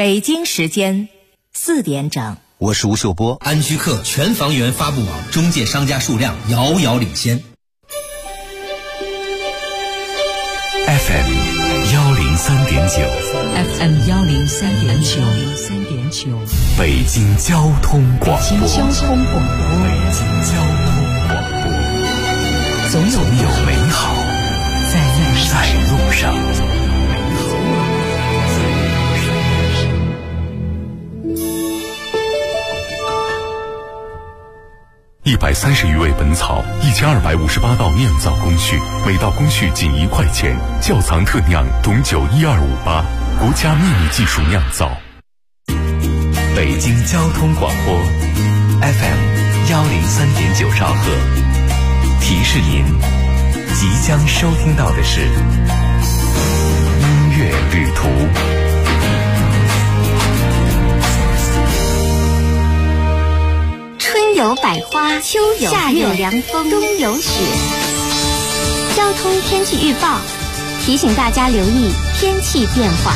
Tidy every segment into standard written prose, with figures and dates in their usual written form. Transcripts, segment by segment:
北京时间4点整。 我是吴秀波。 安居客全房源发布网中介商家数量遥遥领先。 FM 103.9 FM 103.9 北京交通广播。 北京交通广播。总有美好在路上。130余味本草，1258道酿造工序，每道工序仅1块钱。窖藏特酿董酒12588，国家秘密技术酿造。北京交通广播 FM 103.9兆赫，提示您即将收听到的是音乐旅途。 春有百花，秋有夏有凉风，冬有雪。交通天气预报提醒大家留意天气变化。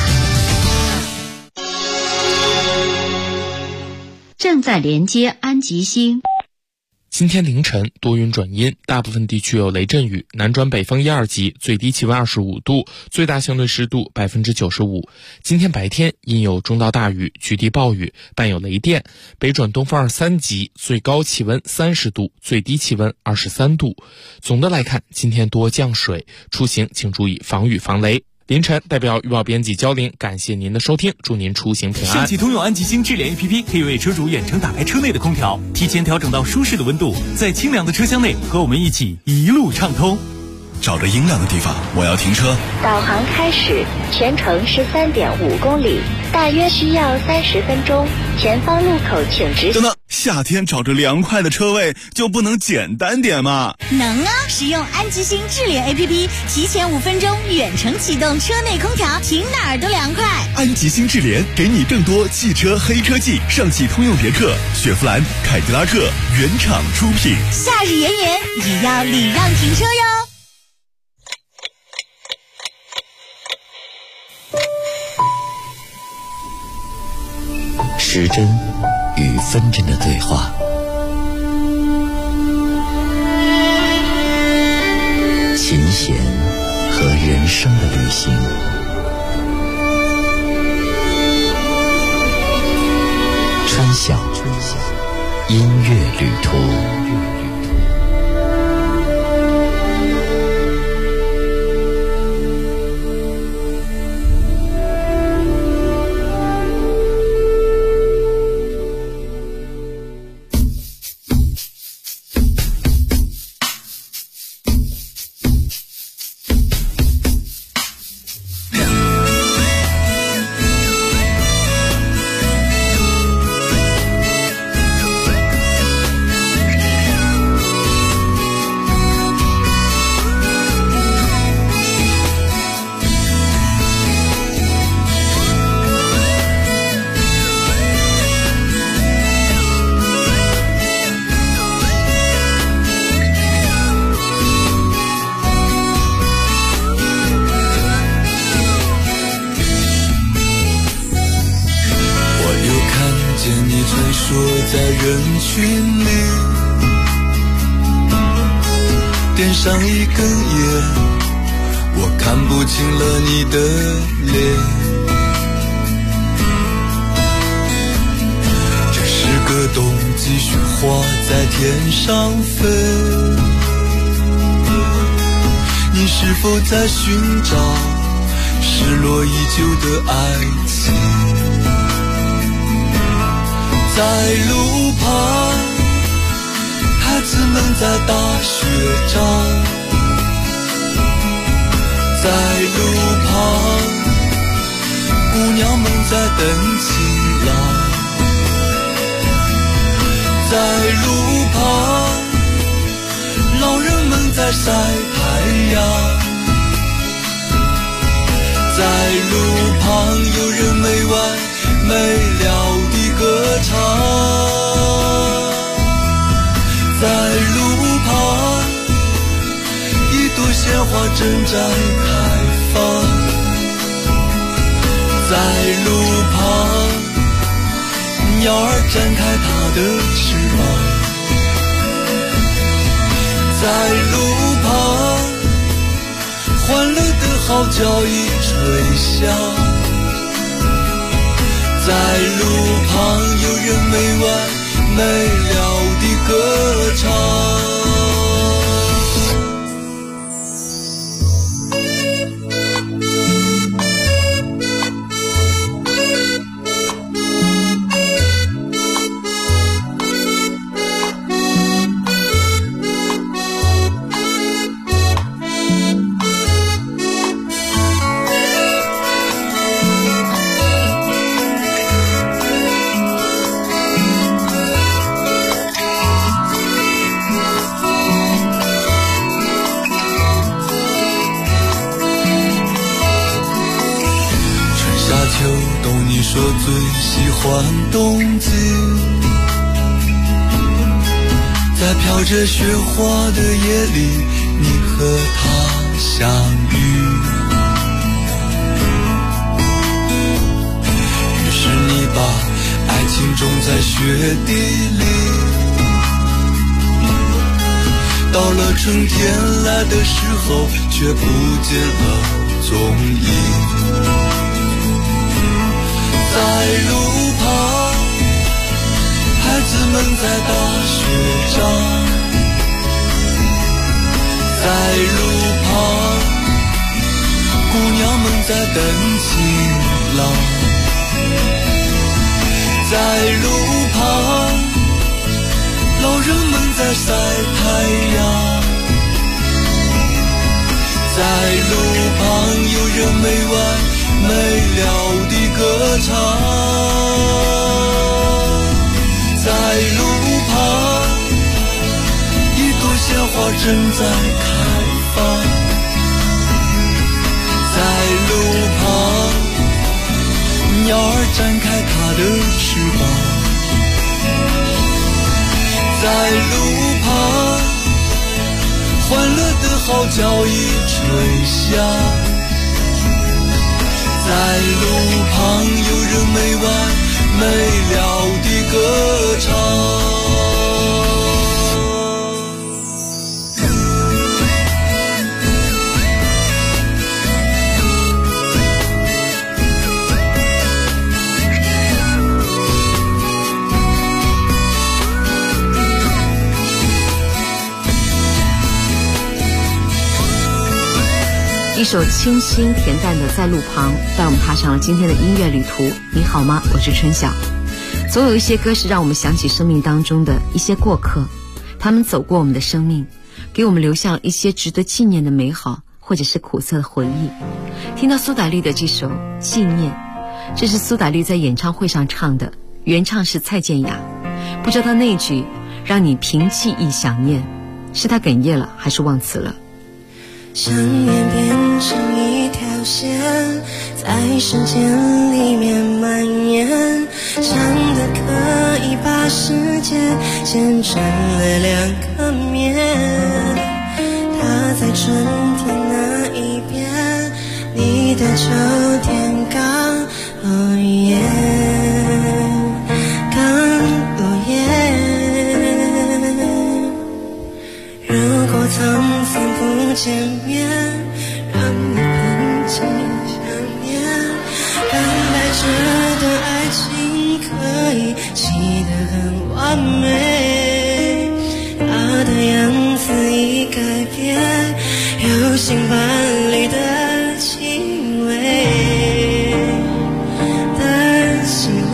正在连接安吉星。 今天凌晨多云转阴，大部分地区有雷阵雨，南转北风1、2级，最低气温25度，最大相对湿度95%。今天白天阴有中到大雨，局地暴雨，伴有雷电，北转东风2、3级，最高气温30度，最低气温23度。总的来看，今天多降水，出行请注意防雨防雷。凌晨代表预报编辑焦玲，感谢您的收听，祝您出行平安。 上汽通用安吉星智联 APP 可以为车主远程打开车内的空调，提前调整到舒适的温度，在清凉的车厢内和我们一起一路畅通。 找个阴凉的地方，我要停车。 导航开始，全程13.5公里，大约需要30分钟。前方路口请直行。 等等，夏天找着凉快的车位就不能简单点吗？ 能啊！使用安吉星智联 APP， 提前5分钟远程启动车内空调，停哪儿都凉快。 安吉星智联给你更多汽车黑科技，上汽通用别克、雪佛兰、凯迪拉克原厂出品。 夏日炎炎，也要礼让停车哟。 时针与分针的对话，琴弦和人生的旅行，春晓音乐旅途。 在人群里点上一根烟，我看不清了你的脸。这是个冬季雪花在天上飞，你是否在寻找失落已久的爱情？在路旁，孩子们在打雪仗，在路旁，姑娘们在等情郎，在路旁，老人们在晒太阳，在路旁，有人没完没了地歌唱，在路旁，一朵鲜花正在开放， 在路旁，鸟儿展开它的翅膀，在路旁，欢乐的号角已吹响，在路旁有人没完没了地歌唱。秋冬你说最喜欢冬季，在飘着雪花的夜里，你和他相遇。于是你把爱情种在雪地里，到了春天来的时候，却不见了踪影。在路旁，孩子们在打雪仗，在路旁，姑娘们在等情郎，在路旁，老人们在晒太阳，在路旁有人没完没了地歌唱，在路旁，一朵鲜花正在开放，在路旁，鸟儿展开它的翅膀，在路旁，欢乐的号角已吹响，在路旁有人没完没了地歌唱。 一首清新恬淡的《在路旁》带我们踏上了今天的音乐旅途。你好吗？我是春晓。总有一些歌是让我们想起生命当中的一些过客，他们走过我们的生命，给我们留下了一些值得纪念的美好或者是苦涩的回忆。听到苏打绿的这首《纪念》，这是苏打绿在演唱会上唱的，原唱是蔡健雅。不知道他那句让你凭记忆想念，是他哽咽了还是忘词了？ 想念变成一条线，在时间里面蔓延，长的可以把世界剪成了两个面。他在春天那一边，你的秋天刚落叶，刚落叶。如果从此不见面，让你很想念，半白纸的爱情可以记得很完美，他的样子已改变，有新伴侣的气味的气味。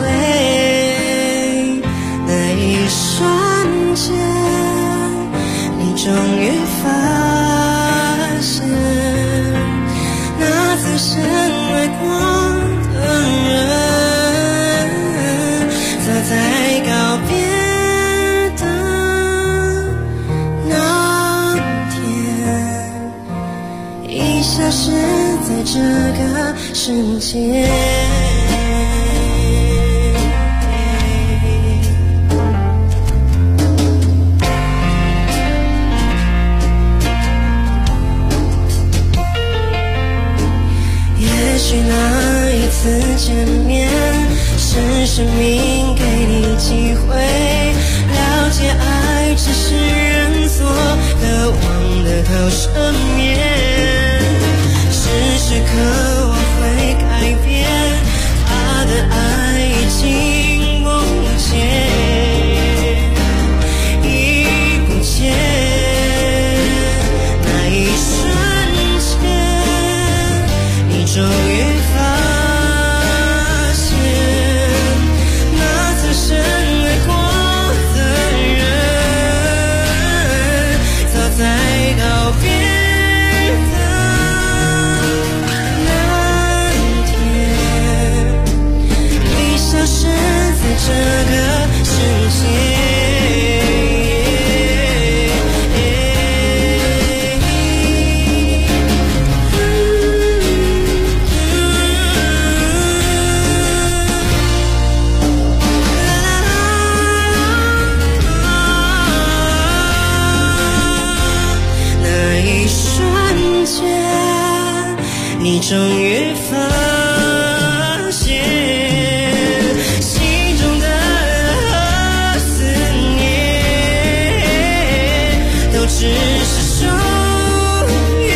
那一瞬间，你终于发现，那曾深爱过的人，早在告别的那天，已消失在这个世界。也许那一次次见面，是生命给你机会了解爱，只是人所渴望的逃生眠，时时刻我会改变，他的爱已经不见。终于发现，那曾深爱过的人，早在告别的那天，你消失在这个世界。你终于发现，心中的思念都只是属于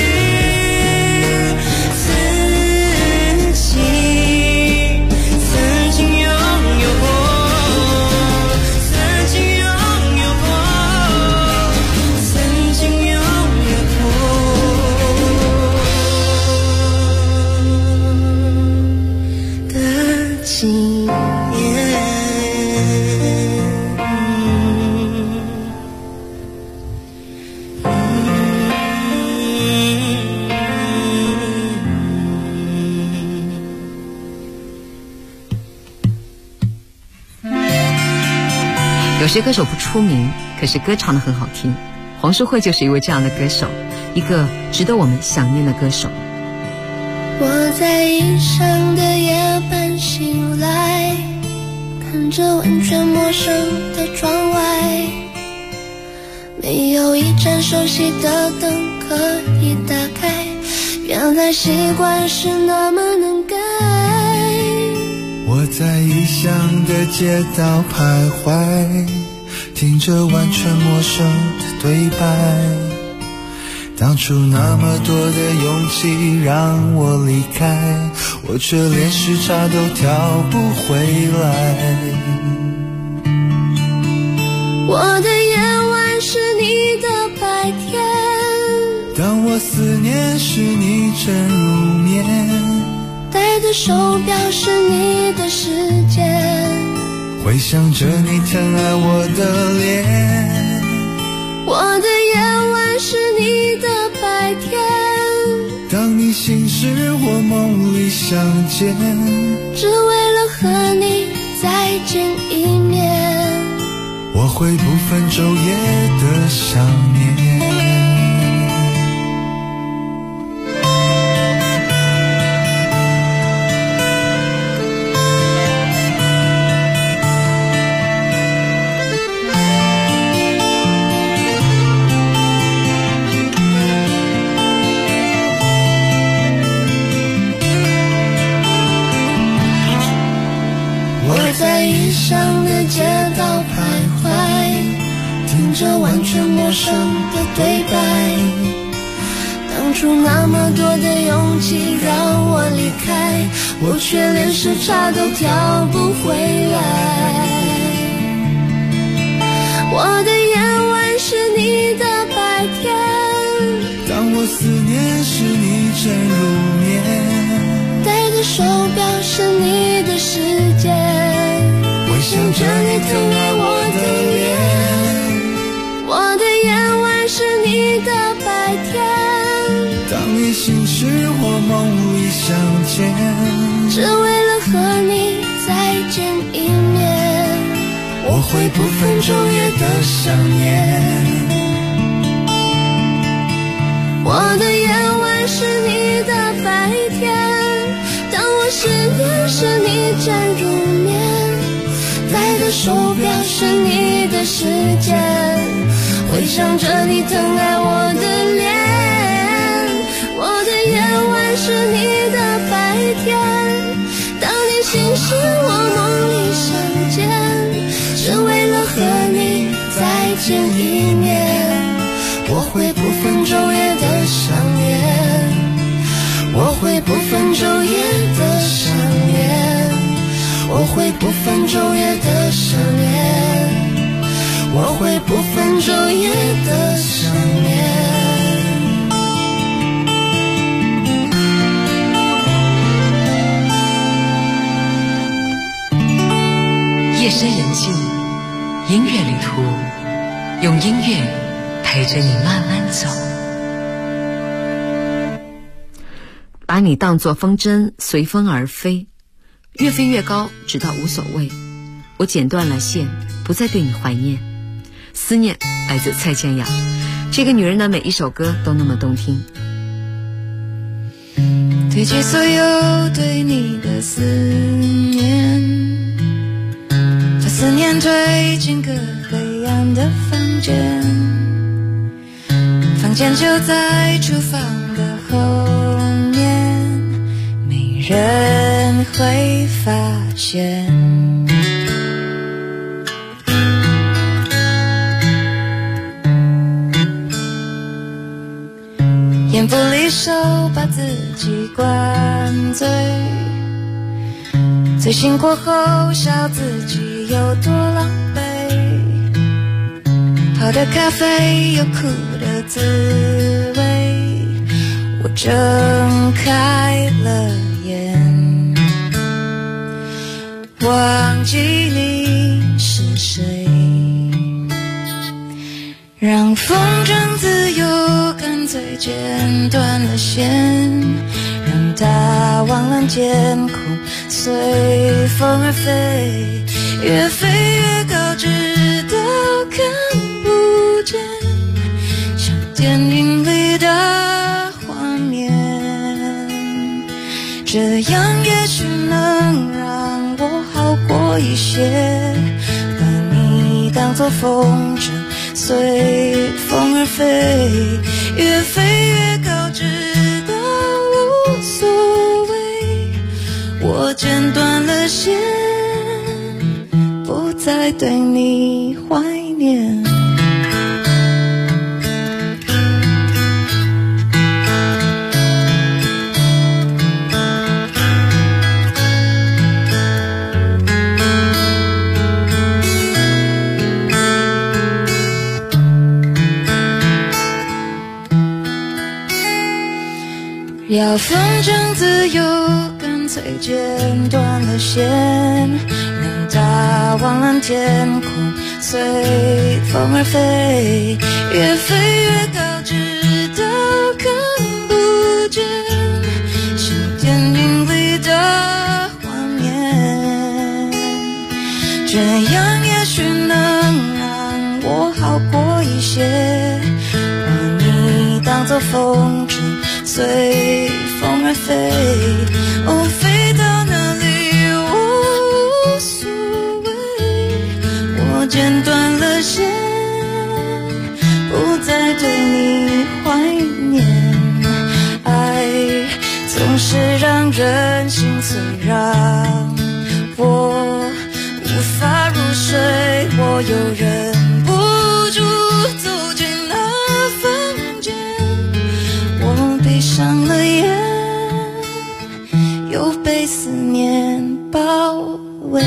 自己。曾经拥有过，曾经拥有过，曾经拥有过纪念。 有些歌手不出名，可是歌唱得很好听。黄淑慧就是一位这样的歌手，一个值得我们想念的歌手。 我在异乡的夜半醒来，看着完全陌生的窗外，没有一盏熟悉的灯可以打开，原来习惯是那么能改。 我在异乡的街道徘徊，听着完全陌生的对白，当初那么多的勇气让我离开，我却连时差都调不回来。 我的夜晚是你的白天， 当我思念时你正入眠， 戴的手表是你的时间， 回想着你疼爱我的脸。 我的夜晚是你的白天， 当你醒时我梦里相见， 只为了和你再见一面， 我会不分昼夜的想念。 在异乡的街道徘徊，听着完全陌生的对白，当初那么多的勇气让我离开，我却连时差都调不回来。我的夜晚是你的白天， 当我思念时你正入眠， 戴的手表是你的时间， 回想着你疼爱我的脸。 我的夜晚是你的白天， 当你醒时我梦里相见， 只为了和你再见一面， 我会不分昼夜的想念。 我的夜晚是你的白天，当我思念时你正入眠，戴的手表是你的时间，回想着你疼爱我的脸。我的夜晚是你的白天，当会不分昼夜的想念，我会不分昼夜的想念，我会不分昼夜的想念，我会不分昼夜的想念。 夜深人静，音乐旅途，用音乐陪着你慢慢走。把你当作风筝，随风而飞，越飞越高，直到无所谓。我剪断了线，不再对你怀念。思念来自蔡健雅，这个女人的每一首歌都那么动听。 堆积所有对你的思念，把思念推进个黑暗的房间，房间就在厨房的后面，没人会发现。眼不离手，把自己灌醉，醉醒过后笑自己有多狼狈，好的咖啡有苦的滋味，我睁开了眼，忘记你是谁，让风筝自由，干脆剪断了线，让它忘了天空，随风而飞，越飞越高，直到看不见，像电影里的画面，这样也许能让我好过一些，把你当作风筝，随风而飞，越飞越高，直到无所谓，我剪断了线，不再对你怀念。要风筝自由，干脆剪断了线，让它忘了天空，随风而飞，越飞越高，直到看不见，像电影里的画面，这样也许能让我好过一些，把你当作风筝，随风而飞，哦，飞到哪里我无所谓，我剪断了线，不再对你怀念，爱总是让人心碎，让我无法入睡，我又忍不住走进那房间，我闭上了眼，又被思念包围，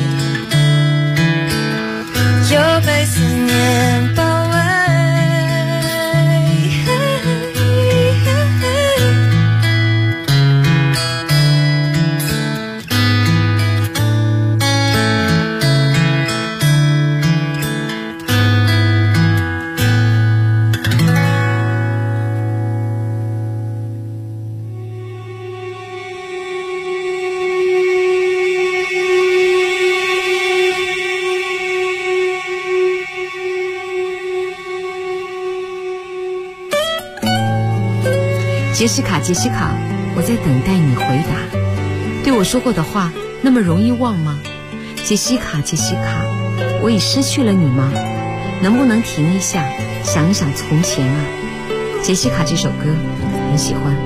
又被思念包围。 杰西卡，杰西卡，我在等待你回答。对我说过的话，那么容易忘吗？杰西卡，杰西卡，我已失去了你吗？能不能停一下，想一想从前啊？杰西卡这首歌很喜欢。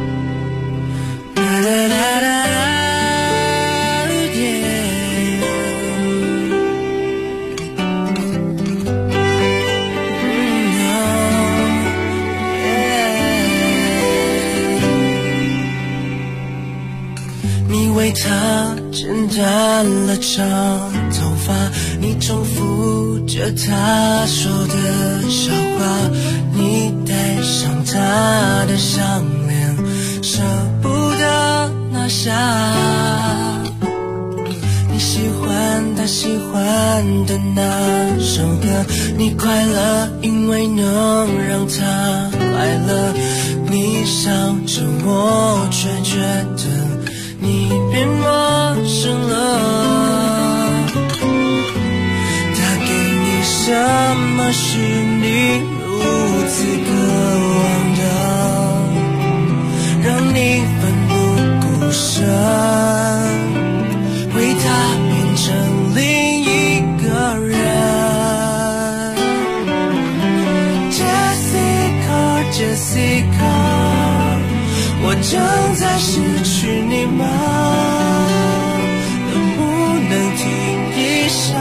为他剪断了长头发，你重复着他说的笑话，你戴上他的项链，舍不得拿下。你喜欢他喜欢的那首歌，你快乐因为能让他快乐，你笑着我却觉得你变陌生了。他给你什么是你如此渴望的，让你奋不顾身为他变成另一个人。 Jessica， 我正在失去你吗？能不能听一下，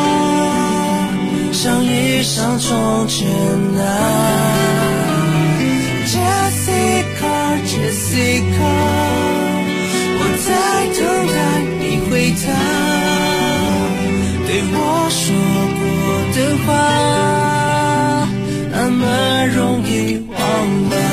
像一场从前啊。Jessica， 我在等待你回答，对我说过的话，那么容易忘了。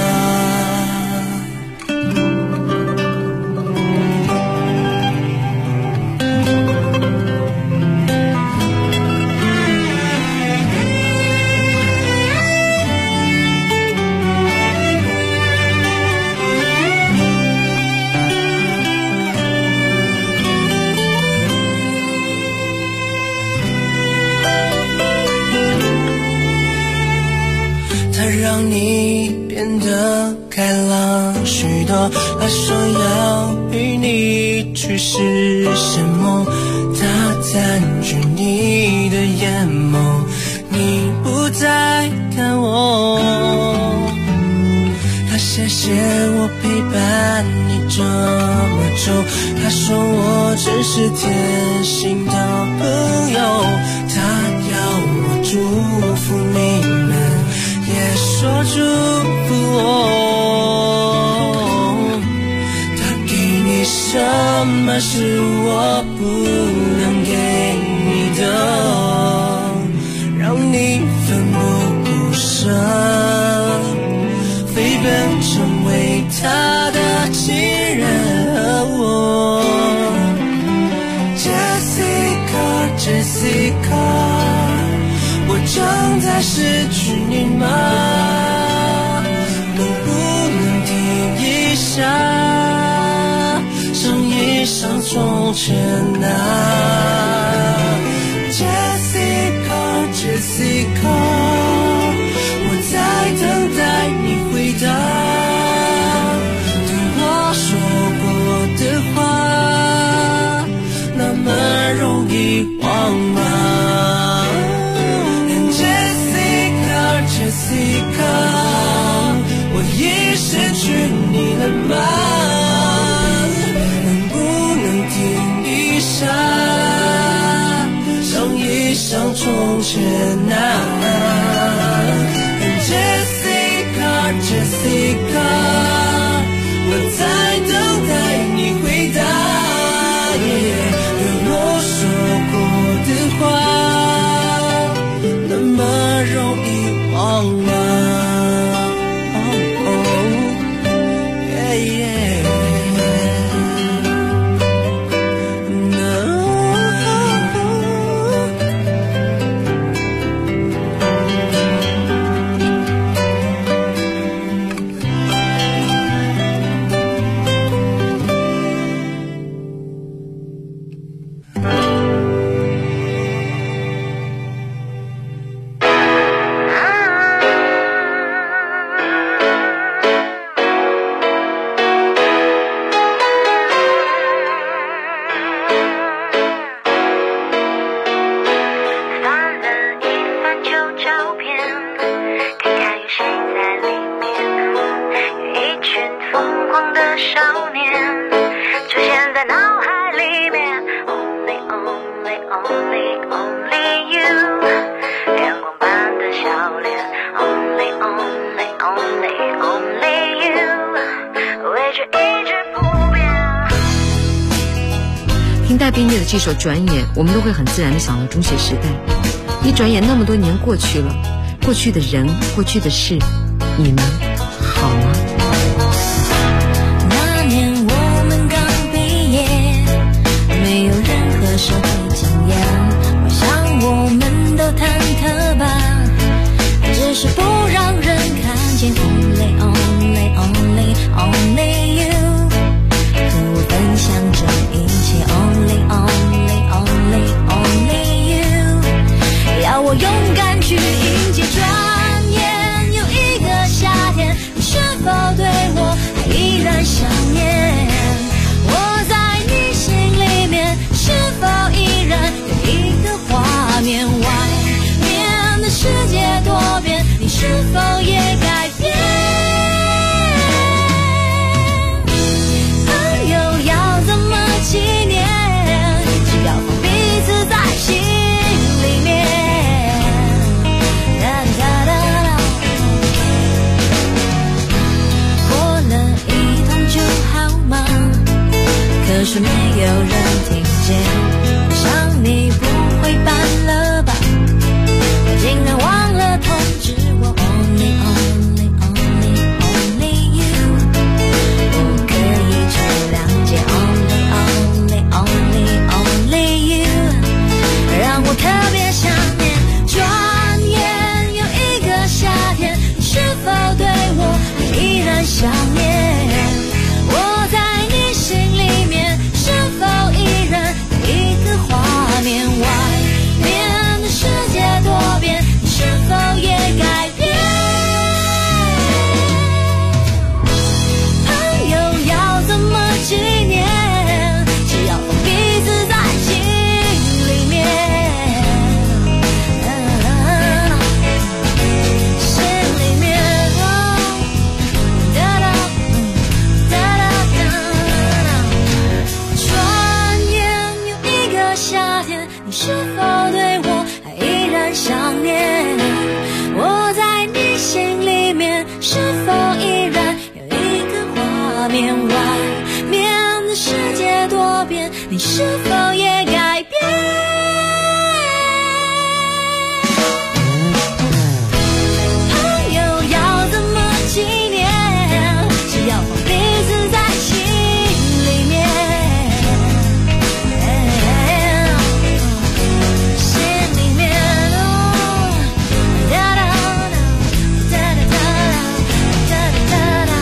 让你变得开朗许多，他说要陪你去实现梦，他占据你的眼眸，你不再看我。他谢谢我陪伴你这么久，他说我真是贴心的朋友，他要我祝福你们，也说祝福我。他给你什么是我不能给你的，让你奋不顾身飞奔成为他的情人。Jessica， 我正在失去你吗？能不能听一下，像一场从前啊。Jessica， 我在等待你回答，对我说过的话，那么容易忘吗？Jessica， 我已失去你了吗？能不能听一下，像一场从前啊。Jessica， 我在等待你回答，对我说过的话，那么容易忘吗位置一直不变。 听戴冰业的这首《转眼》，我们都会很自然地想到中学时代。一转眼那么多年过去了，过去的人，过去的事，你们好吗？ 那年我们刚毕业，没有任何社会经验，我想我们都忐忑吧，只是不让人看见 only only only only you， 和我分享这一切 only only only only you， 要我勇敢去迎接。转眼有一个夏天，你是否对我还依然想念？我在你心里面，是否依然有一个画面？外面的世界多变，你是否也改变？朋友要怎么纪念？只要放彼此在心里面。过了一通就好吗？可是没有人听见，我想你不会办了吧？我竟然忘了通知我 only only only only you， 我可以去谅解 only only only only you， 让我特别想念。转眼有一个夏天，你是否对我还依然想念？我在你心里面，是否依然有一个画面？外面的世界多变，你是否也改变？朋友要怎么纪念？只要放彼此在心里面，心里面。转眼有一个夏天，你是否对我还依然想念？我在你心里面，是否依然有一个画面？外面的世界多变，你是否也改变？朋友要怎么纪念？只要放彼此在心里面，心里面。哒哒哒哒哒哒哒哒。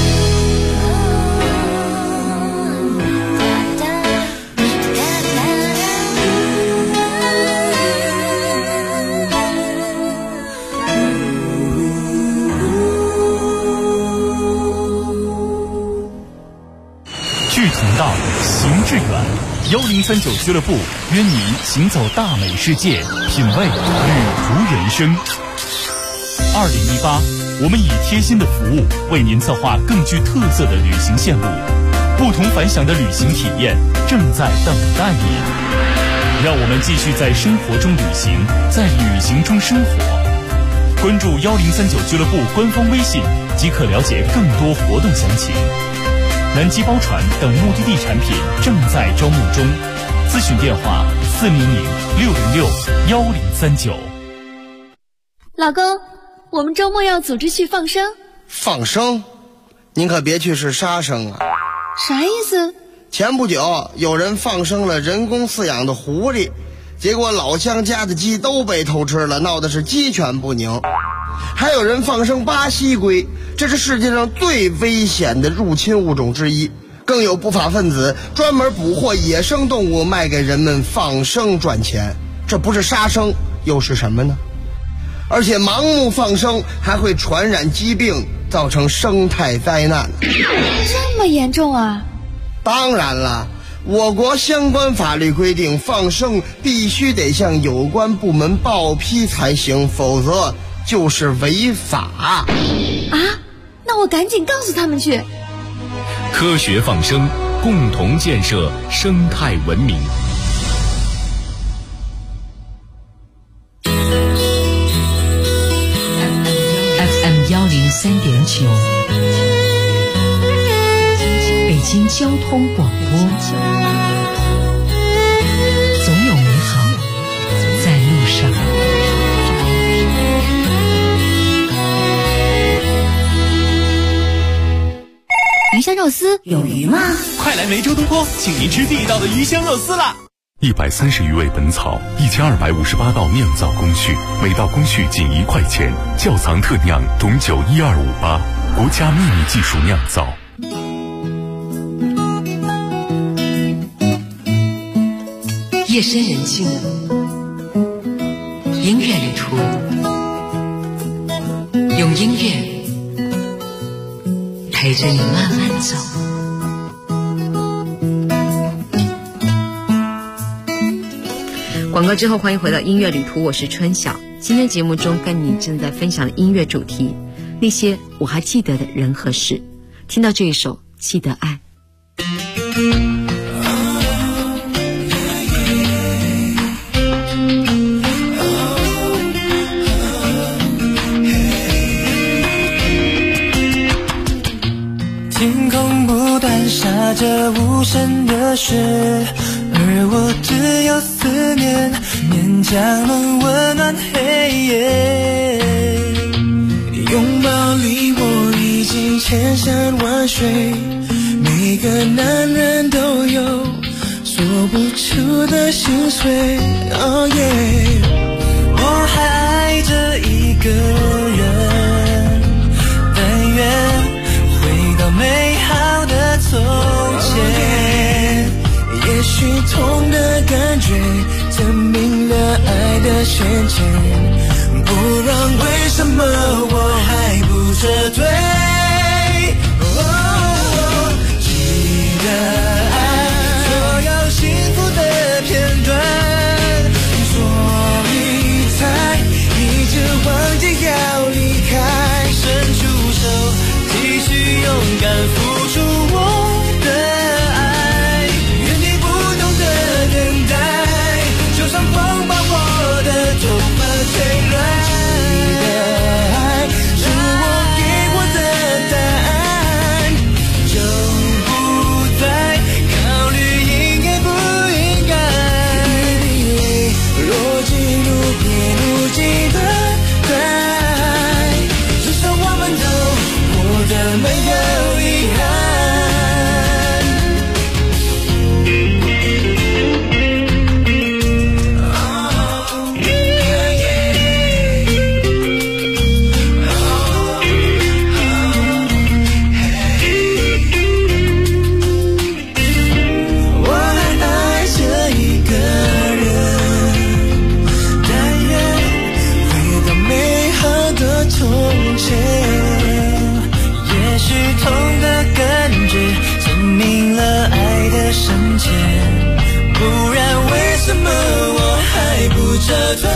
志同道，行志远。1039俱乐部约你行走大美世界，品味旅途人生。2018，我们以贴心的服务为您策划更具特色的旅行线路，不同凡响的旅行体验正在等待你。让我们继续在生活中旅行，在旅行中生活。关注1039俱乐部官方微信，即可了解更多活动详情。南极包船等目的地产品正在招募中，咨询电话400-606-1039。 老公，我们周末要组织去放生。 放生？您可别去是杀生啊！ 啥意思？ 前不久有人放生了人工饲养的狐狸，结果老乡家的鸡都被偷吃了，闹的是鸡犬不宁。还有人放生巴西龟，这是世界上最危险的入侵物种之一。更有不法分子专门捕获野生动物卖给人们放生赚钱，这不是杀生又是什么呢？而且盲目放生还会传染疾病，造成生态灾难。 这么严重啊？ 当然了，我国相关法律规定，放生必须得向有关部门报批才行，否则就是违法。 啊？那我赶紧告诉他们去。 科学放生，共同建设生态文明。 FM 103.9，北京交通广播。 香肉丝有鱼吗？ 快来梅州东坡，请您吃地道的鱼香肉丝啦 ！130余味本草，1258道酿造工序，每道工序仅1块钱，窖藏特酿董酒12588，国家秘密技术酿造。 夜深人静，音乐旅途，用音乐陪着你慢慢走。 广告之后，欢迎回到音乐旅途，我是春晓。今天节目中跟你正在分享的音乐主题，那些我还记得的人和事。听到这一首《记得爱》。 天空不断下着无声的雪，而我只有思念勉强能温暖黑夜。拥抱里我已经千山万水，每个男人都有说不出的心碎。Oh yeah， 我还爱着一个人，但愿回到美好的从前。也许痛的感觉证明了爱的深浅，不然为什么我还不撤退？记得爱所有幸福的片段，所以才一直忘记要离开。伸出手，继续勇敢付出我的爱，原地不动的等待，就算风把我的头发吹乱。记得爱是我给我的答案，就不再考虑应该不应该。若记录别无尽的爱，至少我们都活得没有遗憾。我还爱着一个人，但愿回到美好的从前。也许痛的感觉证明了爱的深浅，不然为什么我还不撤退？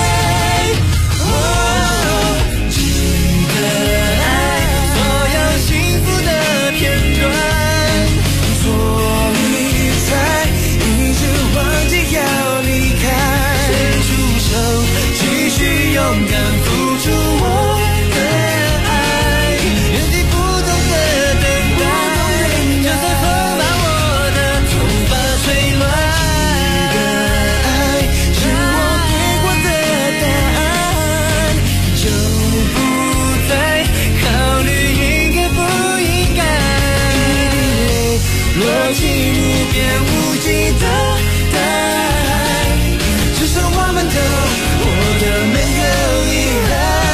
记得爱所有幸福的片段，所以才一直忘记要离开。伸出手，继续勇敢付出我的爱，原地不动的等待，就算风把我的头发吹乱。记得爱是我给我的答案，就不再考虑应该不应该。若记录遍无尽的爱，至少我们都活得没有遗憾。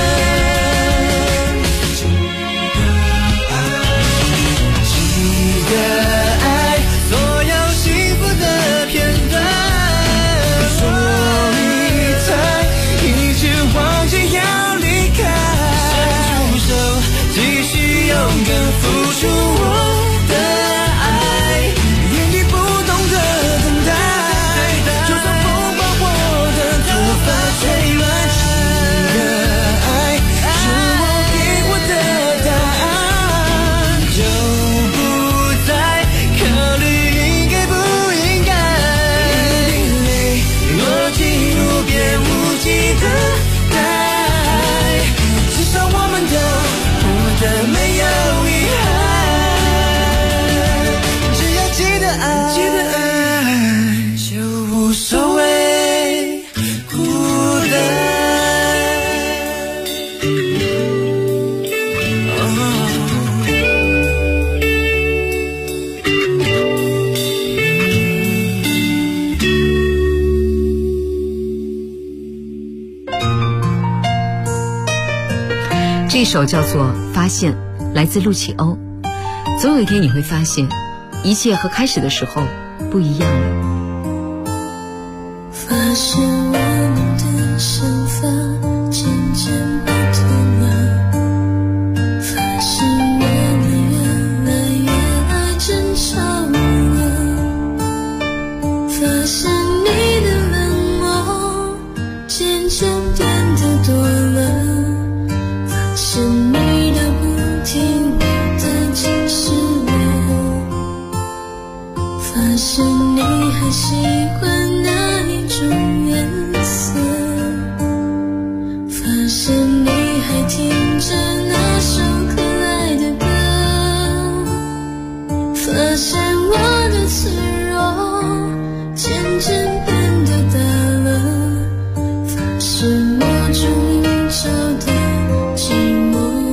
记得爱所有幸福的片段，所以才一直忘记要离开。伸出手，继续勇敢付出我的爱，原地不动的等待，就算风把我的头发吹乱。记得爱是我给我的答案，就不再考虑应该不应该。若记录遍无尽的爱，至少我们都活得没有遗憾。 这首叫做《发现》，来自陆启欧。总有一天你会发现，一切和开始的时候不一样了。 发现我们的想法渐渐不同了，发现我们越来越爱争吵了，发现你的冷漠渐渐变得多了，发现你的不听我的解释了，发现你还喜欢哪一种颜色，发现你还听着那首可爱的歌，发现我的脆弱渐渐变得大了，发现我终于找到寂寞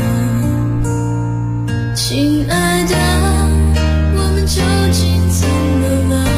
了。亲爱的，我们究竟怎么了？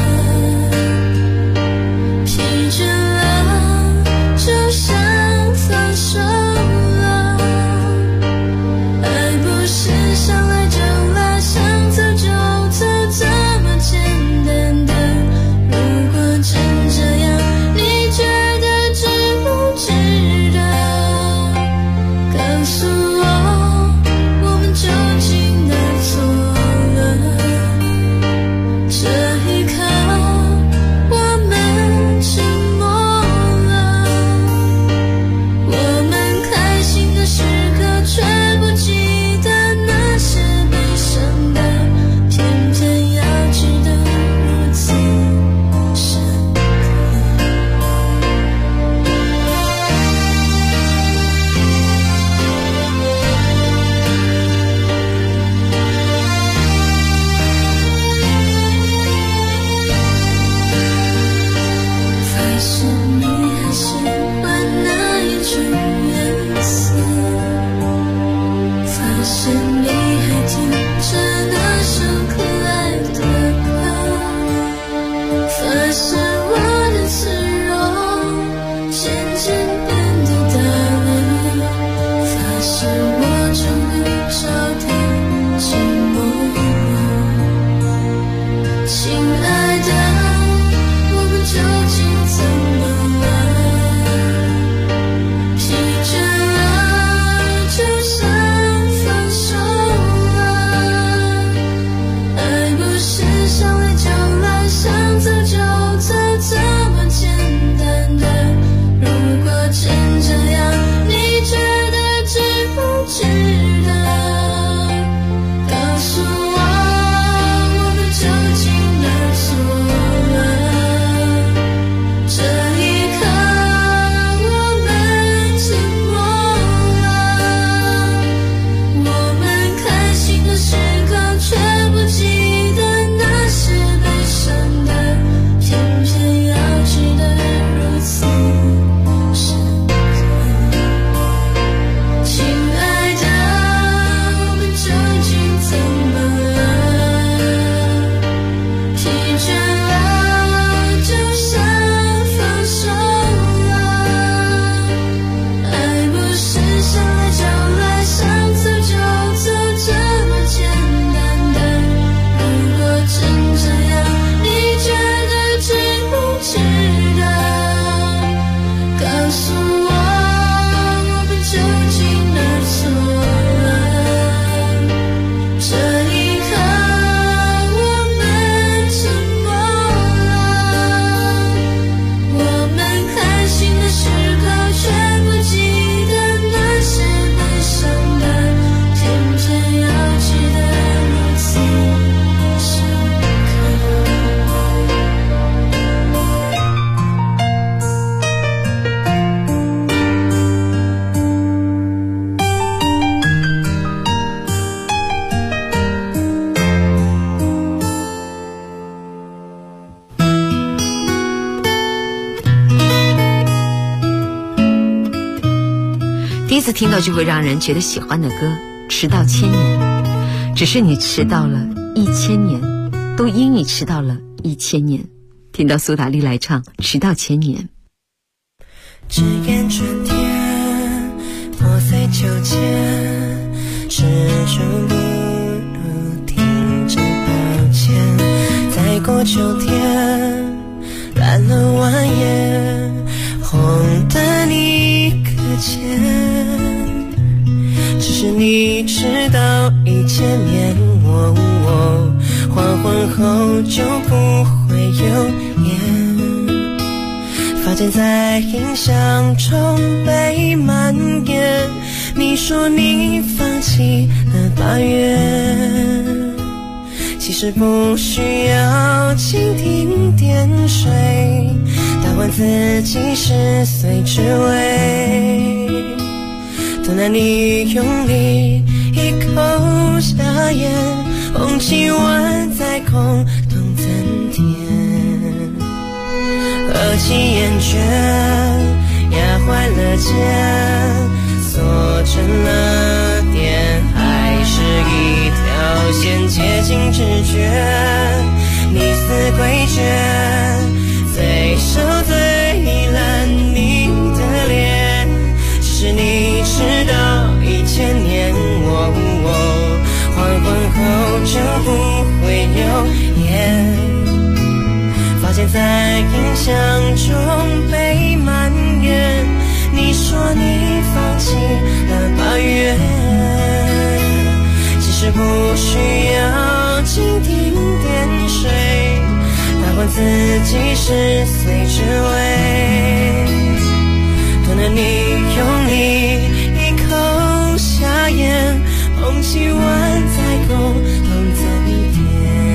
疲倦了，就想放手了。爱不是想来就来，想走就走，这么简单的。如果真这样，你觉得值不值得？告诉我，我们究竟哪错了？这一刻，我们沉默了。我们开心的时刻，却不记得那些悲伤的，偏偏要记得如此深刻。发现你还喜欢哪一种颜色，发现你还听着那首可爱的歌，发现我的脆弱渐渐变得大了，发现我终于找到寂寞了。亲爱的，我们究竟怎么了？疲倦了，就想放手了。爱不是想来就来，想走就走，这么简单的。如果真这样，你觉得值不值得？告诉我，我们究竟哪错了？这一刻，我们沉默了。我们开心的时刻，却不记得那些悲伤的，偏偏要记得如此深刻。亲爱的，我们究竟怎么了？疲倦了，就想放手了。爱不是想来就来，想走就走，这么简单的。如果真这样，你觉得值不值得？告诉我，我们究竟哪错了？这一刻，我们沉默了。我们开心的时刻，却不记得那些悲伤的，偏偏要记得如此深第一次听到就会让人觉得喜欢的歌，迟到1000年，只是你迟到了1000年，都因你迟到了1000年。听到苏打绿来唱《迟到1000年》。 只愿春天破碎纠结，始终不如听着抱歉。再过秋天，乱了蜿蜒，红的你可见？只是你知道一千年，黄昏后就不会有烟，发间在印象中被蔓延。你说你放弃了8月，其实不需要蜻蜓点水，打完自己10岁之味。多难你用力一口下咽，红旗万载空洞怎填？何其厌倦，压坏了肩，锁成了点，还是一条线接近直觉。你似规劝，最熟最烂你的脸，只是你知道1000年，黄昏后就不会有烟，发现在印象中被蔓延。你说你放弃了8月，其实不需要蜻蜓点水，打完自己10岁之味。多难你用力一口下咽，红旗万载空洞怎填？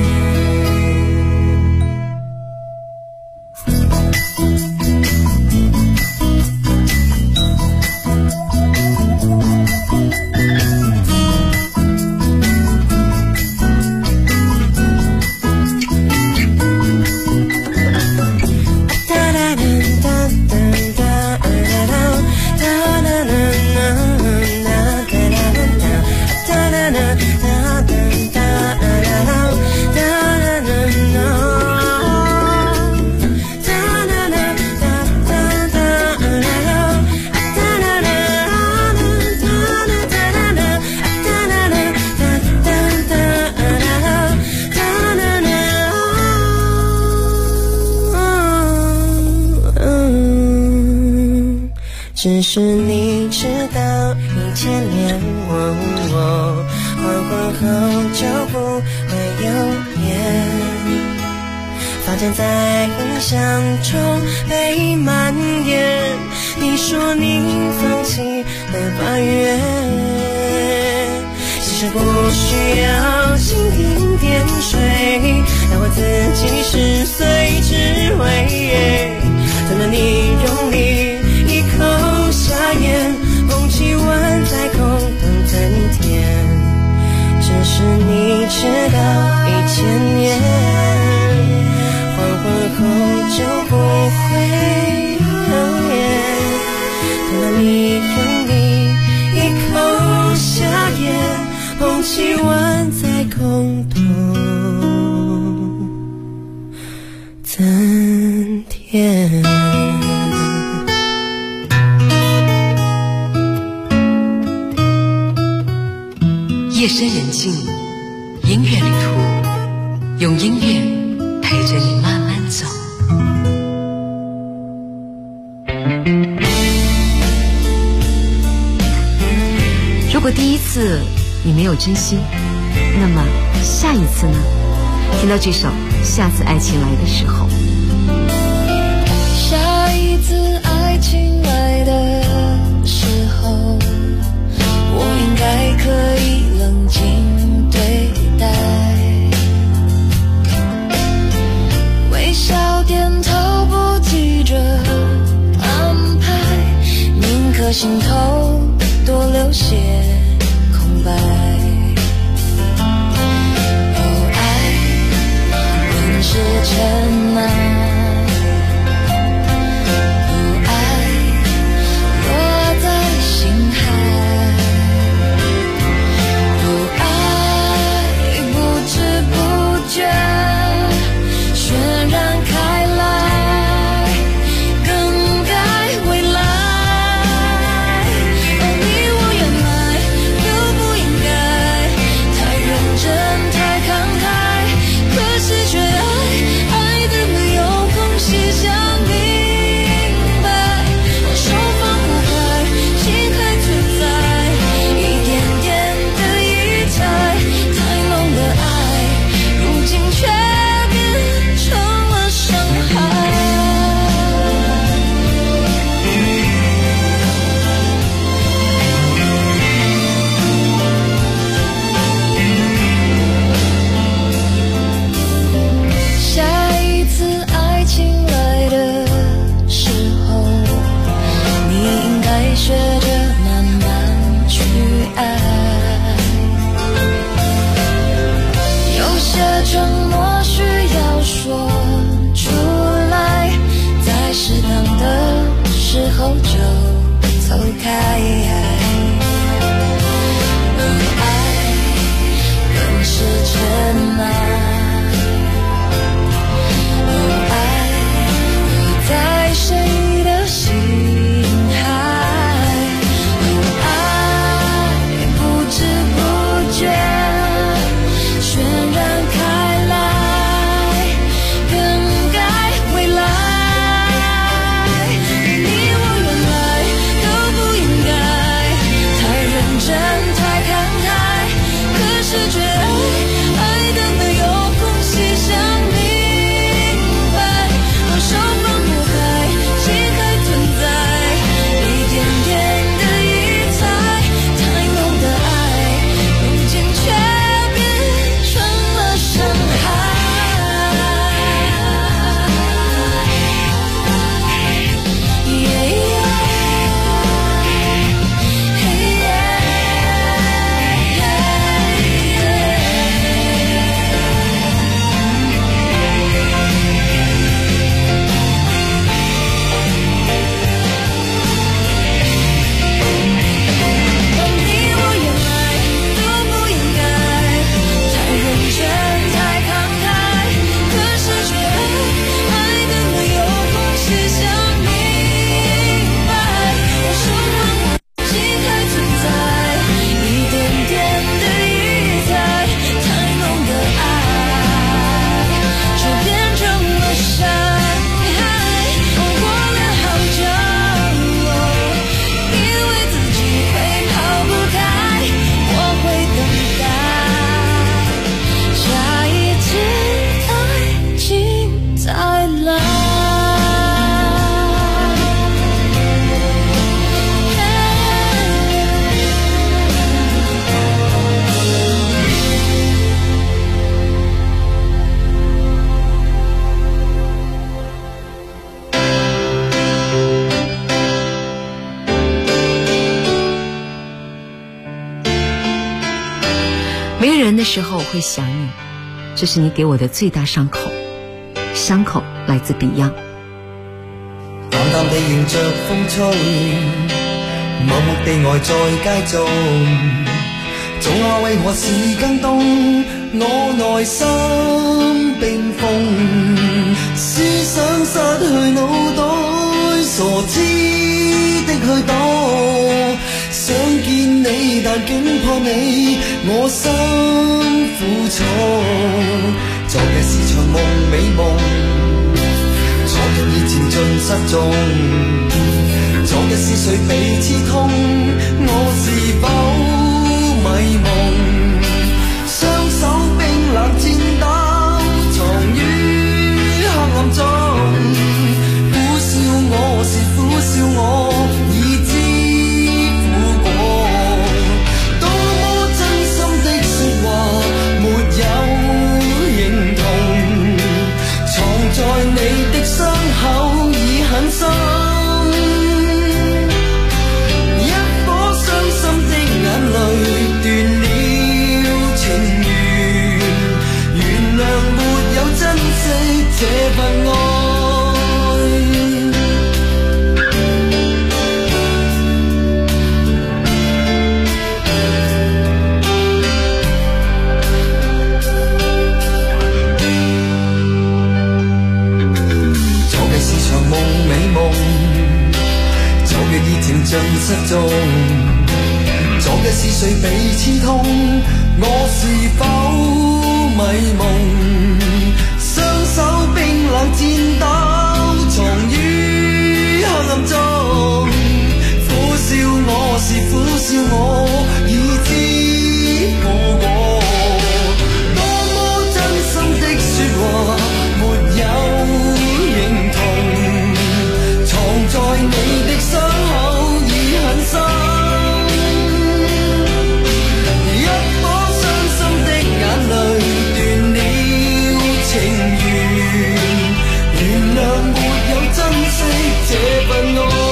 只是你知道1000年，黄昏后就不会有烟，发间在印象中被蔓延。你说你放弃了8月，其实不需要蜻蜓点水，打完自己10岁之味。等到你用力一口下咽，红旗万载空洞怎填？只是你知道1000年，黄昏后就不会有烟。等到你用力一口下咽，红旗万载空洞怎填？ 夜深人静，音乐旅途，用音乐陪着你慢慢走。 如果第一次你没有珍惜，那么下一次呢？听到这首《下次爱情来的时候》。 下一次爱情来的时候，我应该可以冷静对待，微笑点头，不急着安排，宁可心头多留些空白。哦，爱本是尘埃，落在心海， 人的时候我会想你，这是你给我的最大伤口，伤口来自 Beyond。 淡淡地迎着風吹，默默地呆在街中，早下為何是更凍，我內心冰封，思想失去腦袋，傻痴的去躲，想見你但竟破你，我心苦楚。昨日是場夢美夢，昨日已漸進失蹤，昨日是誰被刺痛，我是否迷夢？雙手冰冷戰鬥，藏於黑暗中，苦笑我是苦笑我，已知苦果。多麼真心的說話，沒有認同，藏在你的傷口已很深，一顆傷心的眼淚斷了情緣，原諒沒有珍惜這份愛。盡失蹤，昨日是誰被刺痛，我是否迷夢？雙手冰冷戰鬥，藏於黑暗中，苦笑我是苦笑我，已知苦果。多麼真心的說話，沒有認同，藏在你的傷口很深，一顆傷心的眼淚斷了情緣，原諒沒有珍惜這份愛。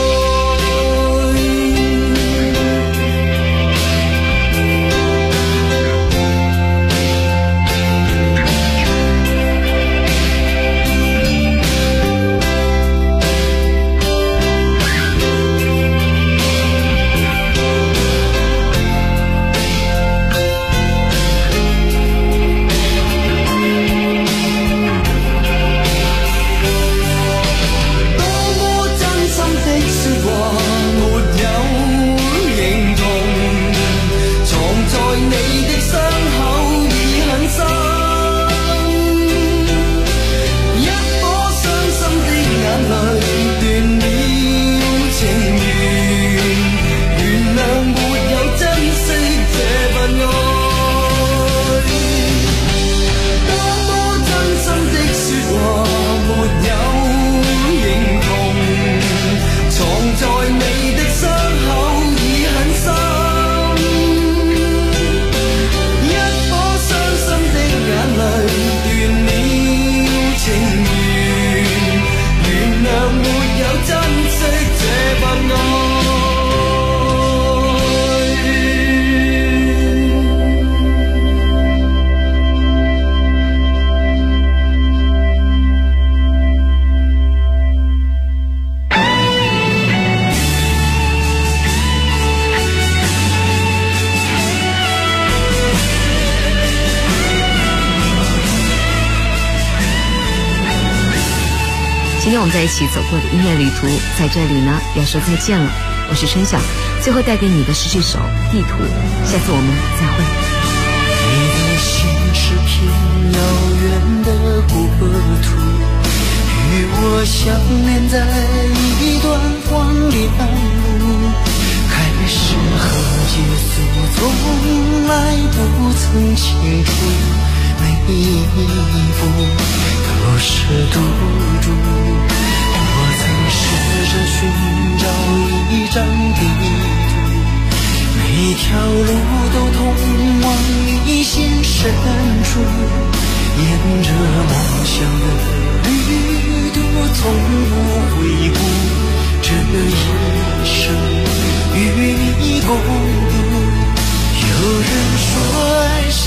今天我们在一起走过的音乐旅途，在这里呢要说再见了。我是春晓，最后带给你的是这首《地图》，下次我们再会。 你的心是片遥远的国土，与我相连在一段荒凉路，开始和结束从来不曾清楚，每一步都是赌注。我曾试着寻找一张地图，每条路都通往一线深处，沿着梦想的旅途从不回顾，这一生与你共度。有人说爱是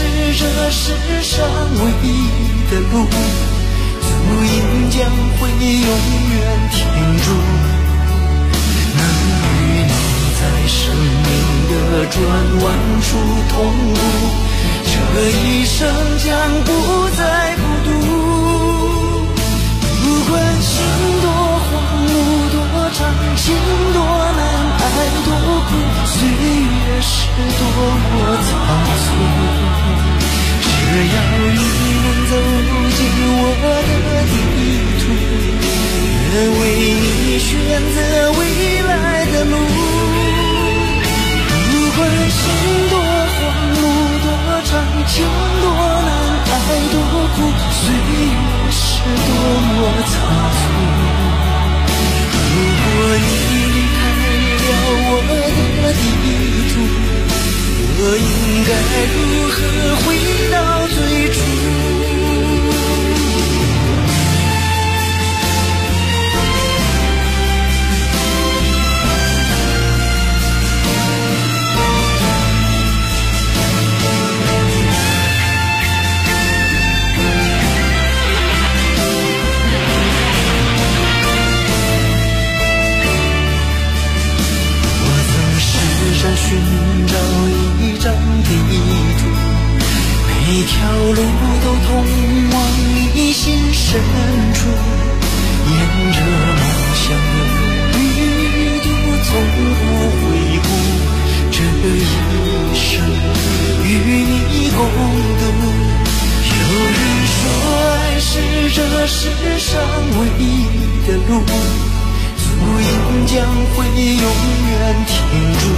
是这世上唯一的路，足印将会永远停住，能与你在生命的转弯处同步，这一生将不再孤独。不管心多荒芜多长，情多难爱多苦，岁月是多么仓促，只要你能走进我的地图，愿为你选择未来的路。不管心多荒芜多长，情多难爱多苦，岁月是多么仓促。如果你离开了我的地图，我应该如何回到最初？寻找一张地图，每条路都通往你心深处，沿着梦想的旅途从不回顾，这一生与你共度。有人说爱是这世上唯一的路，足印将会永远停住，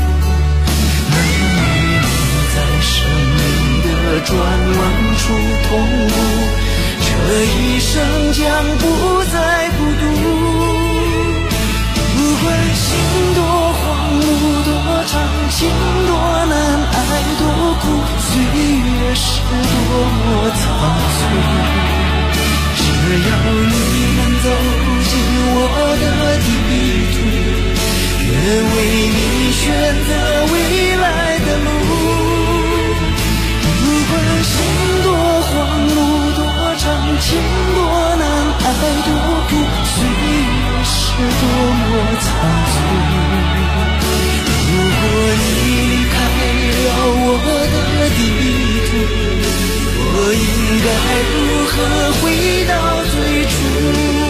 生命的转弯处同步，这一生将不再孤独。不管心多荒芜多长，情多难爱多苦，岁月是多么仓促，只要你能走进我的地图，愿为你选择未来的路。不管心多荒芜多长，情多难爱多苦，岁月是多么仓促。如果你离开了我的地图，我应该如何回到最初？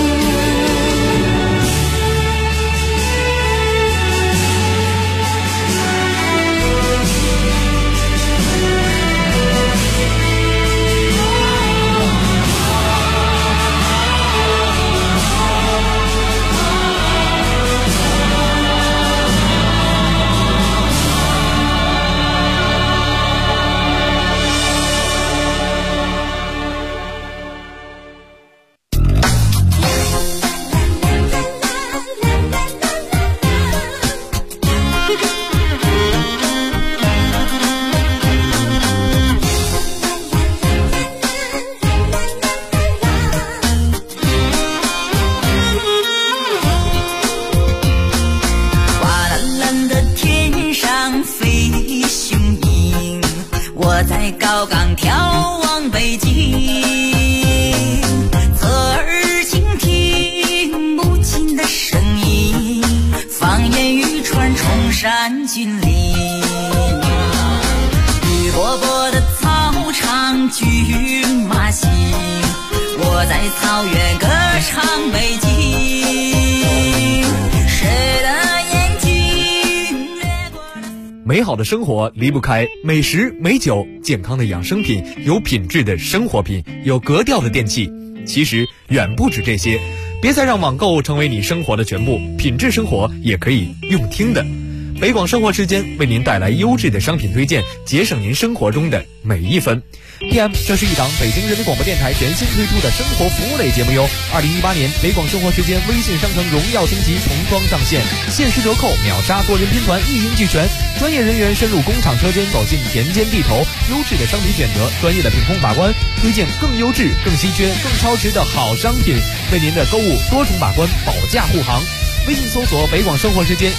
美好的生活离不开美食、美酒、健康的养生品、有品质的生活品、有格调的电器。其实远不止这些，别再让网购成为你生活的全部，品质生活也可以用听的。北广生活之间为您带来优质的商品推荐，节省您生活中的每一分。PM， 这是一档北京人民广播电台全新推出的生活服务类节目哟。2018年北广生活时间微信商城荣耀升级，重装上线，限时折扣，秒杀多人拼团，一应俱全。专业人员深入工厂车间，走进田间地头，优质的商品选择，专业的品控把关，推荐更优质、更稀缺、更超值的好商品，为您的购物多重把关，保驾护航。微信搜索北广生活时间。